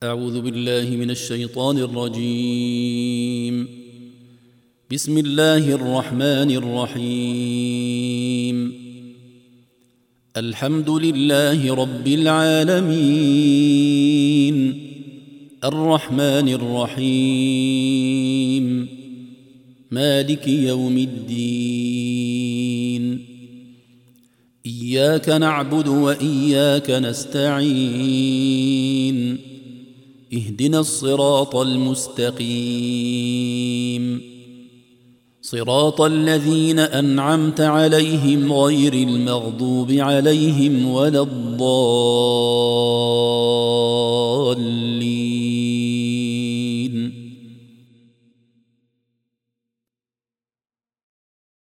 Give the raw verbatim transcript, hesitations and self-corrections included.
أعوذ بالله من الشيطان الرجيم. بسم الله الرحمن الرحيم. الحمد لله رب العالمين، الرحمن الرحيم، مالك يوم الدين. إياك نعبد وإياك نستعين، اهدنا الصراط المستقيم، صراط الذين أنعمت عليهم غير المغضوب عليهم ولا الضالين.